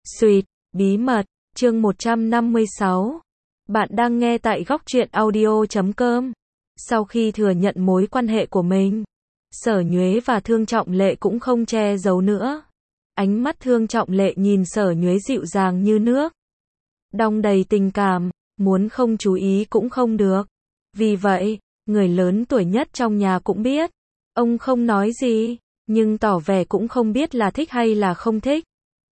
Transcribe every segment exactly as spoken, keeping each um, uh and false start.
Sweet, bí mật, chương một trăm năm mươi sáu. Bạn đang nghe tại góc truyện audio chấm com. Sau khi thừa nhận mối quan hệ của mình, Sở Nhuế và Thương Trọng Lệ cũng không che giấu nữa. Ánh mắt Thương Trọng Lệ nhìn Sở Nhuế dịu dàng như nước, đong đầy tình cảm, muốn không chú ý cũng không được. Vì vậy, người lớn tuổi nhất trong nhà cũng biết. Ông không nói gì, nhưng tỏ vẻ cũng không biết là thích hay là không thích.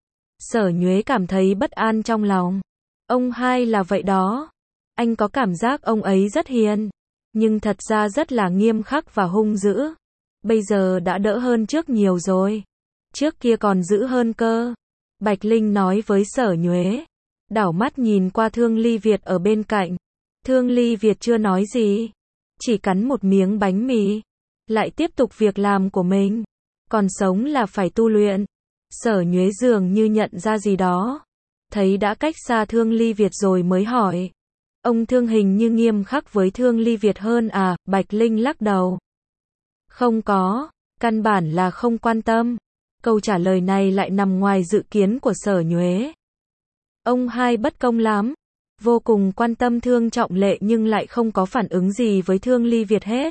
Sở Nhuế cảm thấy bất an trong lòng. Ông hai là vậy đó. Anh có cảm giác ông ấy rất hiền, nhưng thật ra rất là nghiêm khắc và hung dữ. Bây giờ đã đỡ hơn trước nhiều rồi. Trước kia còn dữ hơn cơ. Bạch Linh nói với Sở Nhuế. Đảo mắt nhìn qua Thương Ly Việt ở bên cạnh. Thương Ly Việt chưa nói gì, chỉ cắn một miếng bánh mì, lại tiếp tục việc làm của mình. Còn sống là phải tu luyện. Sở Nhuế dường như nhận ra gì đó, thấy đã cách xa Thương Ly Việt rồi mới hỏi. Ông Thương hình như nghiêm khắc với Thương Ly Việt hơn à? Bạch Linh lắc đầu. Không có, căn bản là không quan tâm. Câu trả lời này lại nằm ngoài dự kiến của Sở Nhuế. Ông hai bất công lắm, vô cùng quan tâm Thương Trọng Lệ nhưng lại không có phản ứng gì với Thương Ly Việt hết.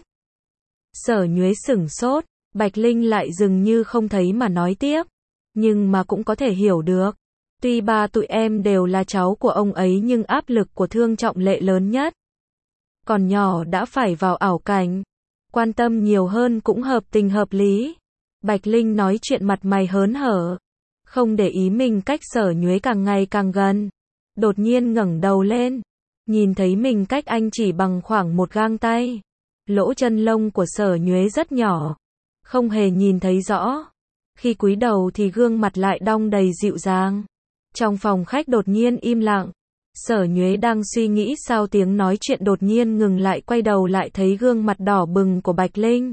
Sở Nhuế sửng sốt, Bạch Linh lại dường như không thấy mà nói tiếp. Nhưng mà cũng có thể hiểu được. Tuy ba tụi em đều là cháu của ông ấy nhưng áp lực của Thương Trọng Lệ lớn nhất. Còn nhỏ đã phải vào ảo cảnh. Quan tâm nhiều hơn cũng hợp tình hợp lý. Bạch Linh nói chuyện mặt mày hớn hở. Không để ý mình cách Sở Nhuế càng ngày càng gần. Đột nhiên ngẩng đầu lên. Nhìn thấy mình cách anh chỉ bằng khoảng một gang tay. Lỗ chân lông của Sở Nhuế rất nhỏ. Không hề nhìn thấy rõ. Khi cúi đầu thì gương mặt lại đong đầy dịu dàng. Trong phòng khách đột nhiên im lặng. Sở Nhuế đang suy nghĩ sao tiếng nói chuyện đột nhiên ngừng lại, quay đầu lại thấy gương mặt đỏ bừng của Bạch Linh.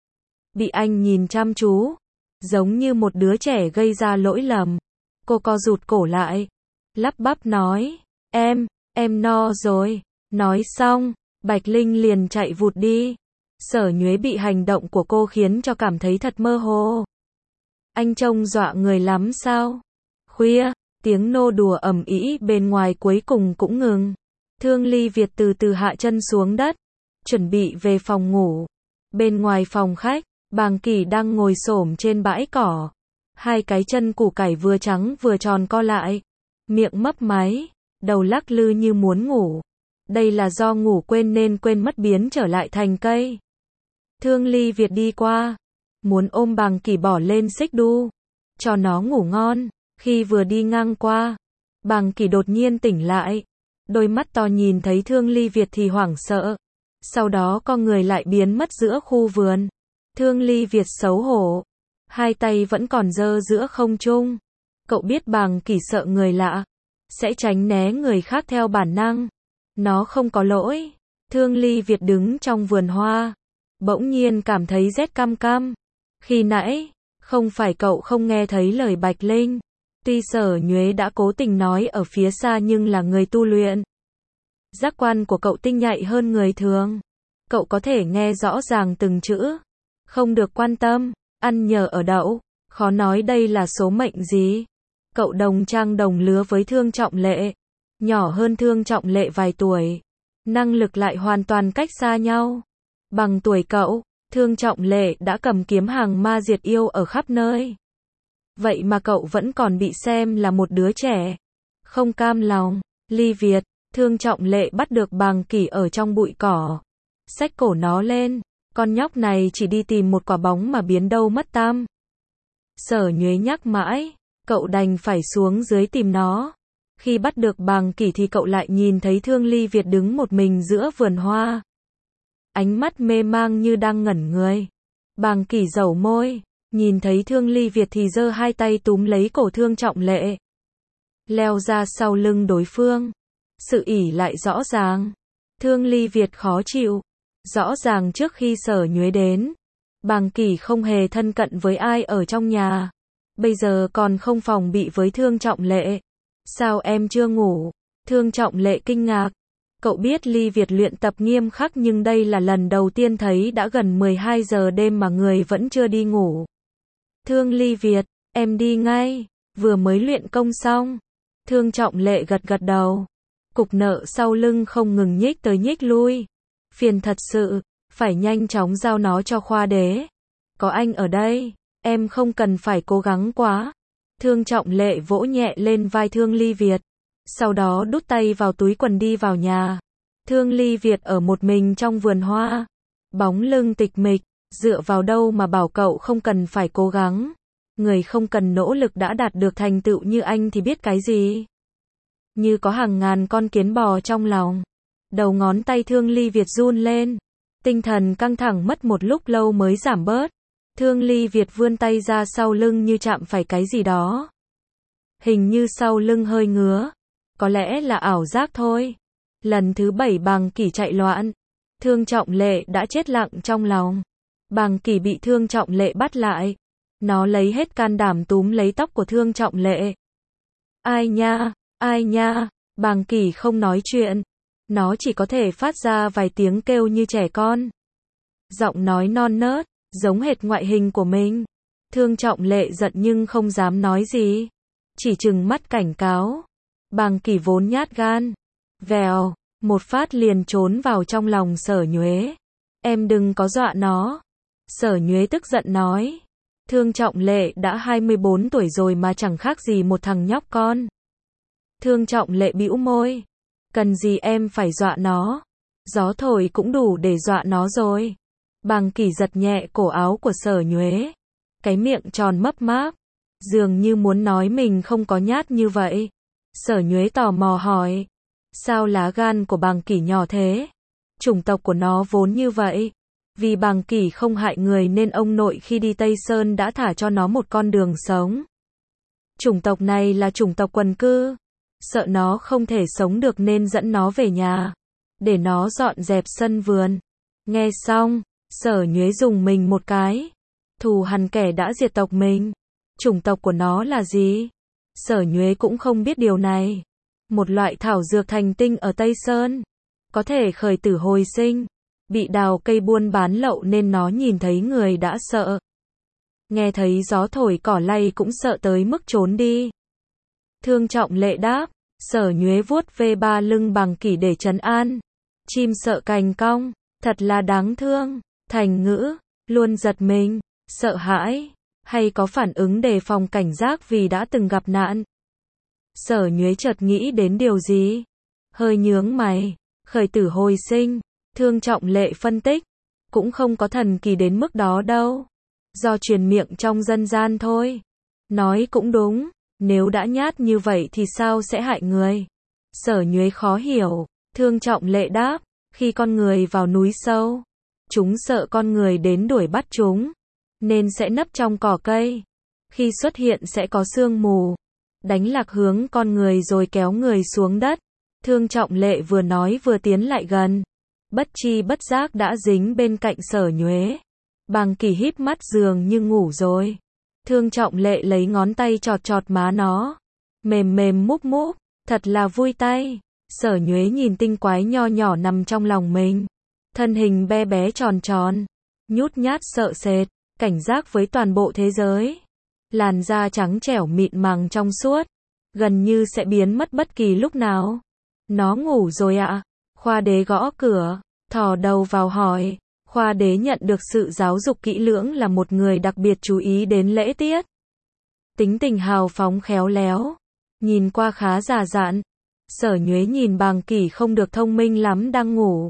Bị anh nhìn chăm chú, giống như một đứa trẻ gây ra lỗi lầm. Cô co rụt cổ lại, lắp bắp nói, em, em no rồi. Nói xong, Bạch Linh liền chạy vụt đi. Sở Nhuế bị hành động của cô khiến cho cảm thấy thật mơ hồ. Anh trông dọa người lắm sao? Khuya, tiếng nô đùa ầm ĩ bên ngoài cuối cùng cũng ngừng. Thương Ly Việt từ từ hạ chân xuống đất, chuẩn bị về phòng ngủ. Bên ngoài phòng khách, Bàng Kỷ đang ngồi xổm trên bãi cỏ. Hai cái chân củ cải vừa trắng vừa tròn co lại, miệng mấp máy, đầu lắc lư như muốn ngủ. Đây là do ngủ quên nên quên mất biến trở lại thành cây. Thương Ly Việt đi qua, muốn ôm Bàng Kỷ bỏ lên xích đu, cho nó ngủ ngon. Khi vừa đi ngang qua, Bàng Kỷ đột nhiên tỉnh lại. Đôi mắt to nhìn thấy Thương Ly Việt thì hoảng sợ. Sau đó con người lại biến mất giữa khu vườn. Thương Ly Việt xấu hổ, hai tay vẫn còn giơ giữa không trung. Cậu biết Bàng Kỷ sợ người lạ, sẽ tránh né người khác theo bản năng. Nó không có lỗi. Thương Ly Việt đứng trong vườn hoa, bỗng nhiên cảm thấy rét căm căm. Khi nãy, không phải cậu không nghe thấy lời Bạch Linh. Tuy Sở Nhuế đã cố tình nói ở phía xa nhưng là người tu luyện. Giác quan của cậu tinh nhạy hơn người thường. Cậu có thể nghe rõ ràng từng chữ. Không được quan tâm, ăn nhờ ở đậu. Khó nói đây là số mệnh gì. Cậu đồng trang đồng lứa với Thương Trọng Lệ. Nhỏ hơn Thương Trọng Lệ vài tuổi. Năng lực lại hoàn toàn cách xa nhau. Bằng tuổi cậu, Thương Trọng Lệ đã cầm kiếm hàng ma diệt yêu ở khắp nơi. Vậy mà cậu vẫn còn bị xem là một đứa trẻ. Không cam lòng. Ly Việt, Thương Trọng Lệ bắt được Bàng Kỷ ở trong bụi cỏ. Xách cổ nó lên. Con nhóc này chỉ đi tìm một quả bóng mà biến đâu mất tăm. Sở Nhuế nhắc mãi, cậu đành phải xuống dưới tìm nó. Khi bắt được Bàng Kỷ thì cậu lại nhìn thấy Thương Ly Việt đứng một mình giữa vườn hoa. Ánh mắt mê mang như đang ngẩn người. Bàng Kỷ dẩu môi, nhìn thấy Thương Ly Việt thì giơ hai tay túm lấy cổ Thương Trọng Lệ, leo ra sau lưng đối phương. Sự ỷ lại rõ ràng. Thương Ly Việt khó chịu. Rõ ràng trước khi Sở Nhuế đến, Bàng Kỷ không hề thân cận với ai ở trong nhà. Bây giờ còn không phòng bị với Thương Trọng Lệ. Sao em chưa ngủ? Thương Trọng Lệ kinh ngạc. Cậu biết Ly Việt luyện tập nghiêm khắc nhưng đây là lần đầu tiên thấy đã gần mười hai giờ đêm mà người vẫn chưa đi ngủ. Thương Ly Việt, em đi ngay, vừa mới luyện công xong. Thương Trọng Lệ gật gật đầu. Cục nợ sau lưng không ngừng nhích tới nhích lui. Phiền thật sự, phải nhanh chóng giao nó cho Khoa Đế. Có anh ở đây, em không cần phải cố gắng quá. Thương Trọng Lệ vỗ nhẹ lên vai Thương Ly Việt. Sau đó đút tay vào túi quần đi vào nhà. Thương Ly Việt ở một mình trong vườn hoa. Bóng lưng tịch mịch, dựa vào đâu mà bảo cậu không cần phải cố gắng. Người không cần nỗ lực đã đạt được thành tựu như anh thì biết cái gì. Như có hàng ngàn con kiến bò trong lòng. Đầu ngón tay Thương Ly Việt run lên. Tinh thần căng thẳng mất một lúc lâu mới giảm bớt. Thương Ly Việt vươn tay ra sau lưng như chạm phải cái gì đó. Hình như sau lưng hơi ngứa. Có lẽ là ảo giác thôi. Lần thứ bảy Bàng Kỷ chạy loạn. Thương Trọng Lệ đã chết lặng trong lòng. Bàng Kỷ bị Thương Trọng Lệ bắt lại. Nó lấy hết can đảm túm lấy tóc của Thương Trọng Lệ. Ai nha, ai nha, Bàng Kỷ không nói chuyện. Nó chỉ có thể phát ra vài tiếng kêu như trẻ con. Giọng nói non nớt, giống hệt ngoại hình của mình. Thương Trọng Lệ giận nhưng không dám nói gì. Chỉ trừng mắt cảnh cáo. Bàng Kỷ vốn nhát gan. Vèo, một phát liền trốn vào trong lòng Sở Nhuế. Em đừng có dọa nó. Sở Nhuế tức giận nói. Thương Trọng Lệ đã hai mươi bốn tuổi rồi mà chẳng khác gì một thằng nhóc con. Thương Trọng Lệ bĩu môi. Cần gì em phải dọa nó. Gió thổi cũng đủ để dọa nó rồi. Bàng Kỷ giật nhẹ cổ áo của Sở Nhuế. Cái miệng tròn mấp máp. Dường như muốn nói mình không có nhát như vậy. Sở Nhuế tò mò hỏi. Sao lá gan của Bàng Kỷ nhỏ thế? Chủng tộc của nó vốn như vậy. Vì Bàng Kỷ không hại người nên ông nội khi đi Tây Sơn đã thả cho nó một con đường sống. Chủng tộc này là chủng tộc quần cư. Sợ nó không thể sống được nên dẫn nó về nhà. Để nó dọn dẹp sân vườn. Nghe xong, Sở Nhuế dùng mình một cái. Thù hằn kẻ đã diệt tộc mình. Chủng tộc của nó là gì? Sở Nhuế cũng không biết điều này. Một loại thảo dược thành tinh ở Tây Sơn. Có thể khởi tử hồi sinh. Bị đào cây buôn bán lậu nên nó nhìn thấy người đã sợ. Nghe thấy gió thổi cỏ lay cũng sợ tới mức trốn đi. Thương Trọng Lệ đáp. Sở Nhuế vuốt ve ba lưng Bàng Kỷ để trấn an. Chim sợ cành cong. Thật là đáng thương. Thành ngữ. Luôn giật mình. Sợ hãi. Hay có phản ứng đề phòng cảnh giác vì đã từng gặp nạn. Sở Nhuế chợt nghĩ đến điều gì. Hơi nhướng mày. Khởi tử hồi sinh. Thương Trọng Lệ phân tích. Cũng không có thần kỳ đến mức đó đâu. Do truyền miệng trong dân gian thôi. Nói cũng đúng. Nếu đã nhát như vậy thì sao sẽ hại người? Sở Nhuế khó hiểu. Thương Trọng Lệ đáp. Khi con người vào núi sâu. Chúng sợ con người đến đuổi bắt chúng. Nên sẽ nấp trong cỏ cây. Khi xuất hiện sẽ có sương mù. Đánh lạc hướng con người rồi kéo người xuống đất. Thương Trọng Lệ vừa nói vừa tiến lại gần. Bất chi bất giác đã dính bên cạnh Sở Nhuế. Bàng Kỷ híp mắt dường như ngủ rồi. Thương Trọng Lệ lấy ngón tay chọt chọt má nó. Mềm mềm múp múp. Thật là vui tay. Sở Nhuế nhìn tinh quái nho nhỏ nằm trong lòng mình. Thân hình bé bé tròn tròn. Nhút nhát sợ sệt. Cảnh giác với toàn bộ thế giới. Làn da trắng trẻo mịn màng trong suốt. Gần như sẽ biến mất bất kỳ lúc nào. Nó ngủ rồi ạ. Khoa Đế gõ cửa. Thò đầu vào hỏi. Khoa Đế nhận được sự giáo dục kỹ lưỡng là một người đặc biệt chú ý đến lễ tiết. Tính tình hào phóng khéo léo. Nhìn qua khá già dặn. Sở Nhuế nhìn Bàng Kỷ không được thông minh lắm đang ngủ.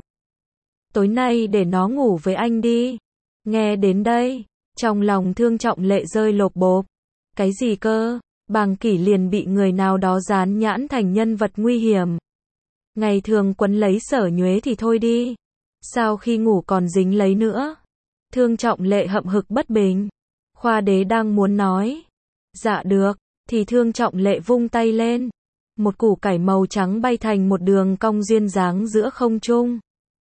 Tối nay để nó ngủ với anh đi. Nghe đến đây. Trong lòng Thương Trọng Lệ rơi lộp bộp. Cái gì cơ? Bàng Kỷ liền bị người nào đó dán nhãn thành nhân vật nguy hiểm. Ngày thường quấn lấy Sở Nhuế thì thôi đi. Sao khi ngủ còn dính lấy nữa? Thương Trọng Lệ hậm hực bất bình. Khoa Đế đang muốn nói. Dạ được. Thì Thương Trọng Lệ vung tay lên. Một củ cải màu trắng bay thành một đường cong duyên dáng giữa không trung.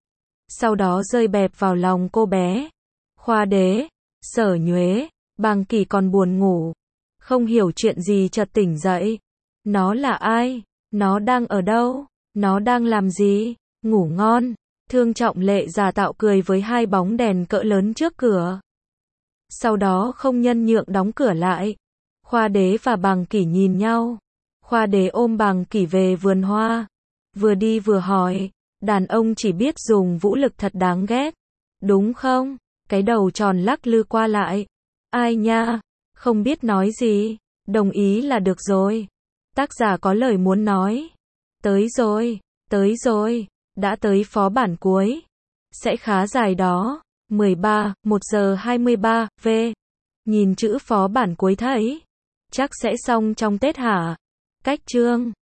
Sau đó rơi bẹp vào lòng cô bé. Khoa Đế, Sở Nhuế, Bàng Kỷ còn buồn ngủ. Không hiểu chuyện gì chợt tỉnh dậy. Nó là ai? Nó đang ở đâu? Nó đang làm gì? Ngủ ngon. Thương Trọng Lệ giả tạo cười với hai bóng đèn cỡ lớn trước cửa. Sau đó không nhân nhượng đóng cửa lại. Khoa Đế và Bàng Kỷ nhìn nhau. Khoa Khoa đế ôm bằng kỷ về vườn hoa. Vừa đi vừa hỏi. Đàn ông chỉ biết dùng vũ lực thật đáng ghét. Đúng không? Cái đầu tròn lắc lư qua lại. Ai nha? Không biết nói gì. Đồng ý là được rồi. Tác giả có lời muốn nói. Tới rồi, tới rồi. Đã tới phó bản cuối. Sẽ khá dài đó. mười ba, một giờ hai mươi ba, v. Nhìn chữ phó bản cuối thấy. Chắc sẽ xong trong Tết hả? Cách chương.